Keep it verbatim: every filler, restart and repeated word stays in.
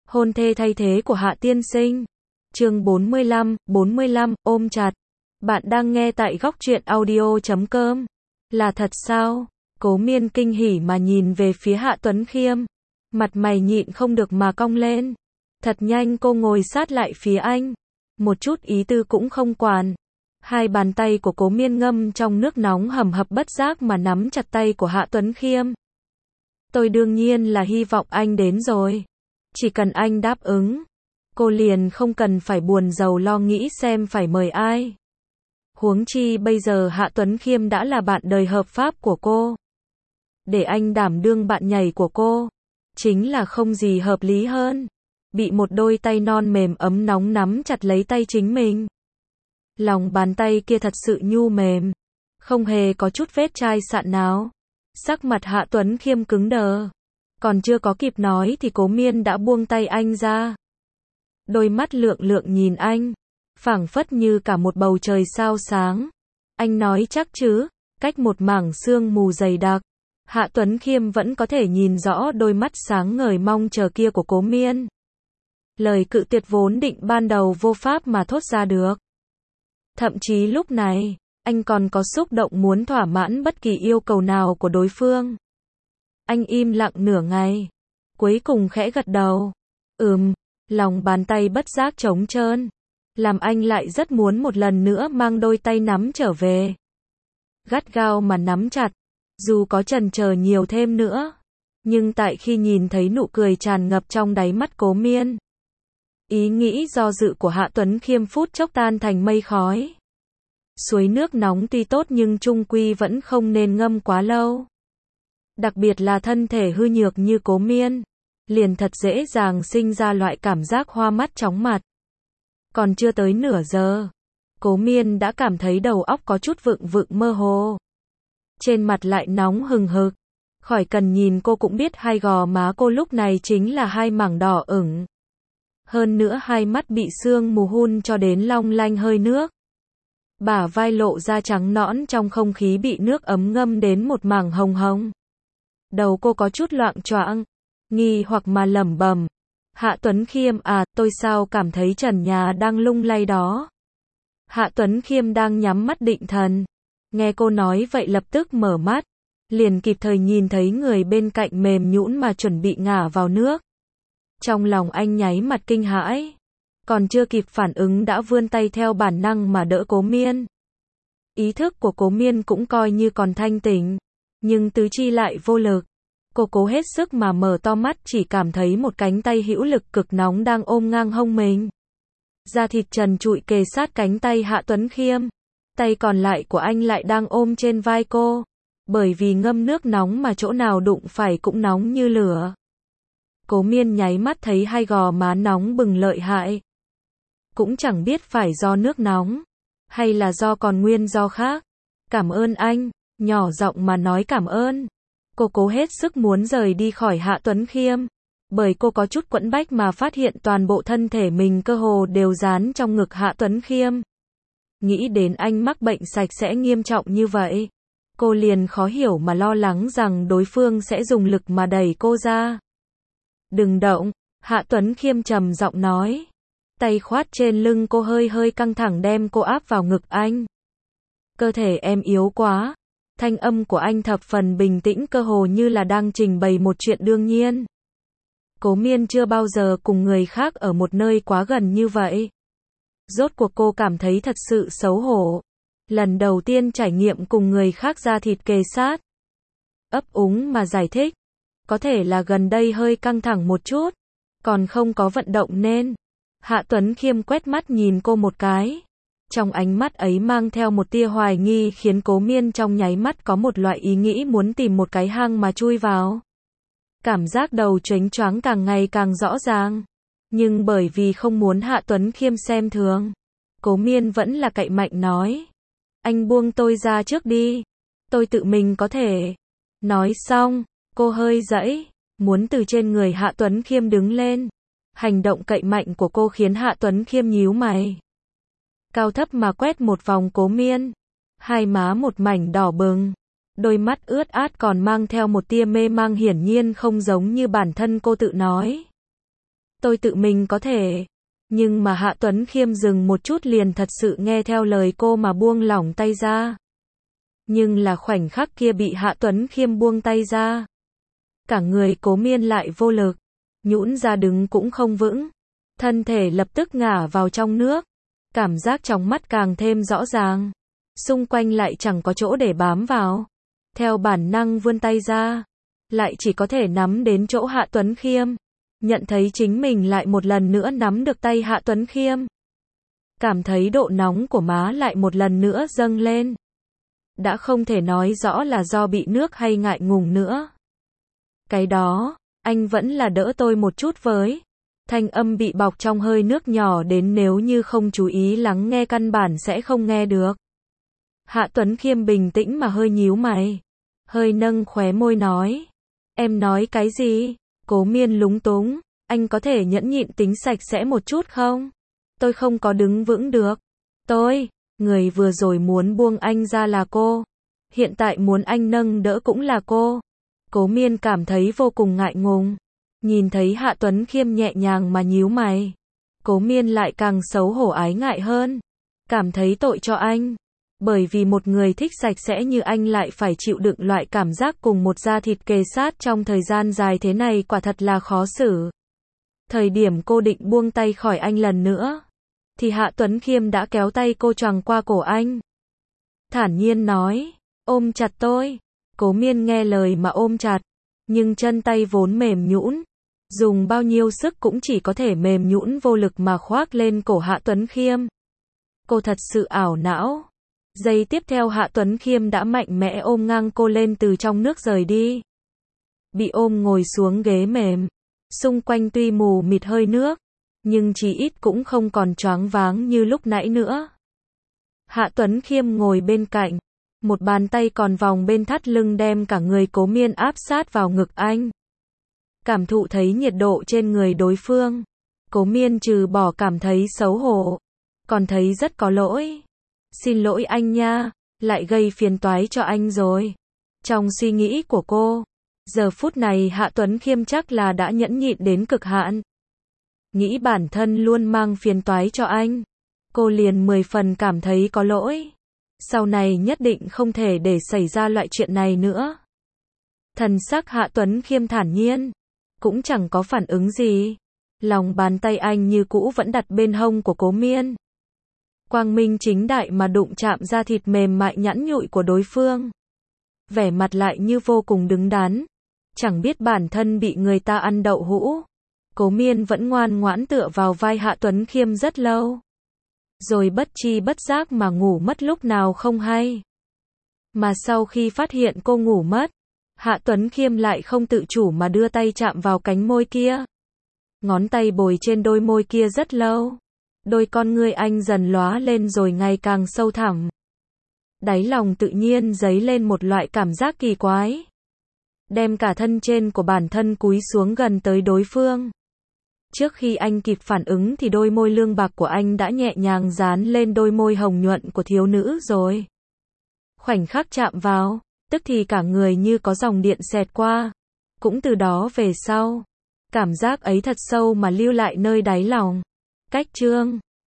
Hôn thê thay thế của Hạ tiên sinh. Chương bốn mươi lăm, bốn mươi lăm, ôm chặt. Bạn đang nghe tại góc truyện audio chấm com. Là thật sao? Cố Miên kinh hỉ mà nhìn về phía Hạ Tuấn Khiêm. Mặt mày nhịn không được mà cong lên. Thật nhanh cô ngồi sát lại phía anh. Một chút ý tư cũng không quản. Hai bàn tay của Cố Miên ngâm trong nước nóng hầm hập bất giác mà nắm chặt tay của Hạ Tuấn Khiêm. Tôi đương nhiên là hy vọng anh đến rồi. Chỉ cần anh đáp ứng, cô liền không cần phải buồn rầu lo nghĩ xem phải mời ai. Huống chi bây giờ Hạ Tuấn Khiêm đã là bạn đời hợp pháp của cô. Để anh đảm đương bạn nhảy của cô, chính là không gì hợp lý hơn. Bị một đôi tay non mềm ấm nóng nắm chặt lấy tay chính mình. Lòng bàn tay kia thật sự nhu mềm, không hề có chút vết chai sạn nào. Sắc mặt Hạ Tuấn Khiêm cứng đờ. Còn chưa có kịp nói thì Cố Miên đã buông tay anh ra. Đôi mắt lượng lượng nhìn anh, phảng phất như cả một bầu trời sao sáng. Anh nói chắc chứ, cách một mảng sương mù dày đặc, Hạ Tuấn Khiêm vẫn có thể nhìn rõ đôi mắt sáng ngời mong chờ kia của Cố Miên. Lời cự tuyệt vốn định ban đầu vô pháp mà thốt ra được. Thậm chí lúc này, anh còn có xúc động muốn thỏa mãn bất kỳ yêu cầu nào của đối phương. Anh im lặng nửa ngày, cuối cùng khẽ gật đầu. Ừm, lòng bàn tay bất giác trống trơn, làm anh lại rất muốn một lần nữa mang đôi tay nắm trở về. Gắt gao mà nắm chặt, dù có chần chờ nhiều thêm nữa. Nhưng tại khi nhìn thấy nụ cười tràn ngập trong đáy mắt Cố Miên, ý nghĩ do dự của Hạ Tuấn Khiêm phút chốc tan thành mây khói. Suối nước nóng tuy tốt nhưng chung quy vẫn không nên ngâm quá lâu. Đặc biệt là thân thể hư nhược như Cố Miên, liền thật dễ dàng sinh ra loại cảm giác hoa mắt chóng mặt. Còn chưa tới nửa giờ, Cố Miên đã cảm thấy đầu óc có chút vựng vựng mơ hồ. Trên mặt lại nóng hừng hực, khỏi cần nhìn cô cũng biết hai gò má cô lúc này chính là hai mảng đỏ ửng. Hơn nữa hai mắt bị sương mù hun cho đến long lanh hơi nước. Bả vai lộ ra trắng nõn trong không khí bị nước ấm ngâm đến một mảng hồng hồng. Đầu cô có chút loạng choạng, nghi hoặc mà lẩm bẩm. Hạ Tuấn Khiêm à, tôi sao cảm thấy trần nhà đang lung lay đó. Hạ Tuấn Khiêm đang nhắm mắt định thần. Nghe cô nói vậy lập tức mở mắt. Liền kịp thời nhìn thấy người bên cạnh mềm nhũn mà chuẩn bị ngả vào nước. Trong lòng anh nháy mặt kinh hãi. Còn chưa kịp phản ứng đã vươn tay theo bản năng mà đỡ Cố Miên. Ý thức của Cố Miên cũng coi như còn thanh tỉnh. Nhưng tứ chi lại vô lực. Cô cố hết sức mà mở to mắt chỉ cảm thấy một cánh tay hữu lực cực nóng đang ôm ngang hông mình. Da thịt trần trụi kề sát cánh tay Hạ Tuấn Khiêm. Tay còn lại của anh lại đang ôm trên vai cô. Bởi vì ngâm nước nóng mà chỗ nào đụng phải cũng nóng như lửa. Cố Miên nháy mắt thấy hai gò má nóng bừng lợi hại. Cũng chẳng biết phải do nước nóng, hay là do còn nguyên do khác. Cảm ơn anh, nhỏ giọng mà nói cảm ơn. Cô cố hết sức muốn rời đi khỏi Hạ Tuấn Khiêm. Bởi cô có chút quẫn bách mà phát hiện toàn bộ thân thể mình cơ hồ đều dán trong ngực Hạ Tuấn Khiêm. Nghĩ đến anh mắc bệnh sạch sẽ nghiêm trọng như vậy. Cô liền khó hiểu mà lo lắng rằng đối phương sẽ dùng lực mà đẩy cô ra. Đừng động, Hạ Tuấn Khiêm trầm giọng nói. Tay khoát trên lưng cô hơi hơi căng thẳng đem cô áp vào ngực anh. Cơ thể em yếu quá. Thanh âm của anh thập phần bình tĩnh cơ hồ như là đang trình bày một chuyện đương nhiên. Cố Miên chưa bao giờ cùng người khác ở một nơi quá gần như vậy. Rốt cuộc cô cảm thấy thật sự xấu hổ. Lần đầu tiên trải nghiệm cùng người khác da thịt kề sát. Ấp úng mà giải thích. Có thể là gần đây hơi căng thẳng một chút. Còn không có vận động nên. Hạ Tuấn Khiêm quét mắt nhìn cô một cái. Trong ánh mắt ấy mang theo một tia hoài nghi khiến Cố Miên trong nháy mắt có một loại ý nghĩ muốn tìm một cái hang mà chui vào. Cảm giác đầu choáng choáng càng ngày càng rõ ràng. Nhưng bởi vì không muốn Hạ Tuấn Khiêm xem thường, Cố Miên vẫn là cậy mạnh nói. Anh buông tôi ra trước đi. Tôi tự mình có thể. Nói xong, cô hơi giãy, muốn từ trên người Hạ Tuấn Khiêm đứng lên. Hành động cậy mạnh của cô khiến Hạ Tuấn Khiêm nhíu mày. Cao thấp mà quét một vòng Cố Miên. Hai má một mảnh đỏ bừng. Đôi mắt ướt át còn mang theo một tia mê mang hiển nhiên không giống như bản thân cô tự nói. tôi tự mình có thể. Nhưng mà Hạ Tuấn Khiêm dừng một chút liền thật sự nghe theo lời cô mà buông lỏng tay ra. Nhưng là khoảnh khắc kia bị Hạ Tuấn Khiêm buông tay ra. Cả người Cố Miên lại vô lực, nhũn ra đứng cũng không vững. Thân thể lập tức ngả vào trong nước. Cảm giác trong mắt càng thêm rõ ràng. Xung quanh lại chẳng có chỗ để bám vào. Theo bản năng vươn tay ra. Lại chỉ có thể nắm đến chỗ Hạ Tuấn Khiêm. Nhận thấy chính mình lại một lần nữa nắm được tay Hạ Tuấn Khiêm. Cảm thấy độ nóng của má lại một lần nữa dâng lên. Đã không thể nói rõ là do bị nước hay ngại ngùng nữa. Cái đó, anh vẫn là đỡ tôi một chút với. Thanh âm bị bọc trong hơi nước nhỏ đến nếu như không chú ý lắng nghe căn bản sẽ không nghe được. Hạ Tuấn Khiêm bình tĩnh mà hơi nhíu mày. Hơi nâng khóe môi nói. Em nói cái gì? Cố Miên lúng túng. Anh có thể nhẫn nhịn tính sạch sẽ một chút không? Tôi không có đứng vững được. Tôi, người vừa rồi muốn buông anh ra là cô. Hiện tại muốn anh nâng đỡ cũng là cô. Cố Miên cảm thấy vô cùng ngại ngùng. Nhìn thấy Hạ Tuấn Khiêm nhẹ nhàng mà nhíu mày. Cố Miên lại càng xấu hổ ái ngại hơn. Cảm thấy tội cho anh. Bởi vì một người thích sạch sẽ như anh lại phải chịu đựng loại cảm giác cùng một da thịt kề sát trong thời gian dài thế này quả thật là khó xử. Thời điểm cô định buông tay khỏi anh lần nữa. Thì Hạ Tuấn Khiêm đã kéo tay cô choàng qua cổ anh. Thản nhiên nói. Ôm chặt tôi. Cố Miên nghe lời mà ôm chặt. Nhưng chân tay vốn mềm nhũn. Dùng bao nhiêu sức cũng chỉ có thể mềm nhũn vô lực mà khoác lên cổ Hạ Tuấn Khiêm. Cô thật sự ảo não. Giây tiếp theo Hạ Tuấn Khiêm đã mạnh mẽ ôm ngang cô lên từ trong nước rời đi. Bị ôm ngồi xuống ghế mềm. Xung quanh tuy mù mịt hơi nước. Nhưng chí ít cũng không còn choáng váng như lúc nãy nữa. Hạ Tuấn Khiêm ngồi bên cạnh. Một bàn tay còn vòng bên thắt lưng đem cả người Cố Miên áp sát vào ngực anh. Cảm thụ thấy nhiệt độ trên người đối phương. Cố Miên trừ bỏ cảm thấy xấu hổ. Còn thấy rất có lỗi. Xin lỗi anh nha, lại gây phiền toái cho anh rồi. Trong suy nghĩ của cô, giờ phút này Hạ Tuấn Khiêm chắc là đã nhẫn nhịn đến cực hạn. Nghĩ bản thân luôn mang phiền toái cho anh. Cô liền mười phần cảm thấy có lỗi. Sau này nhất định không thể để xảy ra loại chuyện này nữa. Thần sắc Hạ Tuấn Khiêm thản nhiên. Cũng chẳng có phản ứng gì. Lòng bàn tay anh như cũ vẫn đặt bên hông của Cố Miên. Quang minh chính đại mà đụng chạm da thịt mềm mại nhẵn nhụi của đối phương. Vẻ mặt lại như vô cùng đứng đắn. Chẳng biết bản thân bị người ta ăn đậu hũ. Cố Miên vẫn ngoan ngoãn tựa vào vai Hạ Tuấn Khiêm rất lâu. Rồi bất tri bất giác mà ngủ mất lúc nào không hay. Mà sau khi phát hiện cô ngủ mất, Hạ Tuấn Khiêm lại không tự chủ mà đưa tay chạm vào cánh môi kia. Ngón tay bồi trên đôi môi kia rất lâu. Đôi con ngươi anh dần lóa lên rồi ngày càng sâu thẳm. Đáy lòng tự nhiên dấy lên một loại cảm giác kỳ quái. Đem cả thân trên của bản thân cúi xuống gần tới đối phương. Trước khi anh kịp phản ứng thì đôi môi lương bạc của anh đã nhẹ nhàng dán lên đôi môi hồng nhuận của thiếu nữ rồi. Khoảnh khắc chạm vào, tức thì cả người như có dòng điện xẹt qua. Cũng từ đó về sau, cảm giác ấy thật sâu mà lưu lại nơi đáy lòng. Cách chương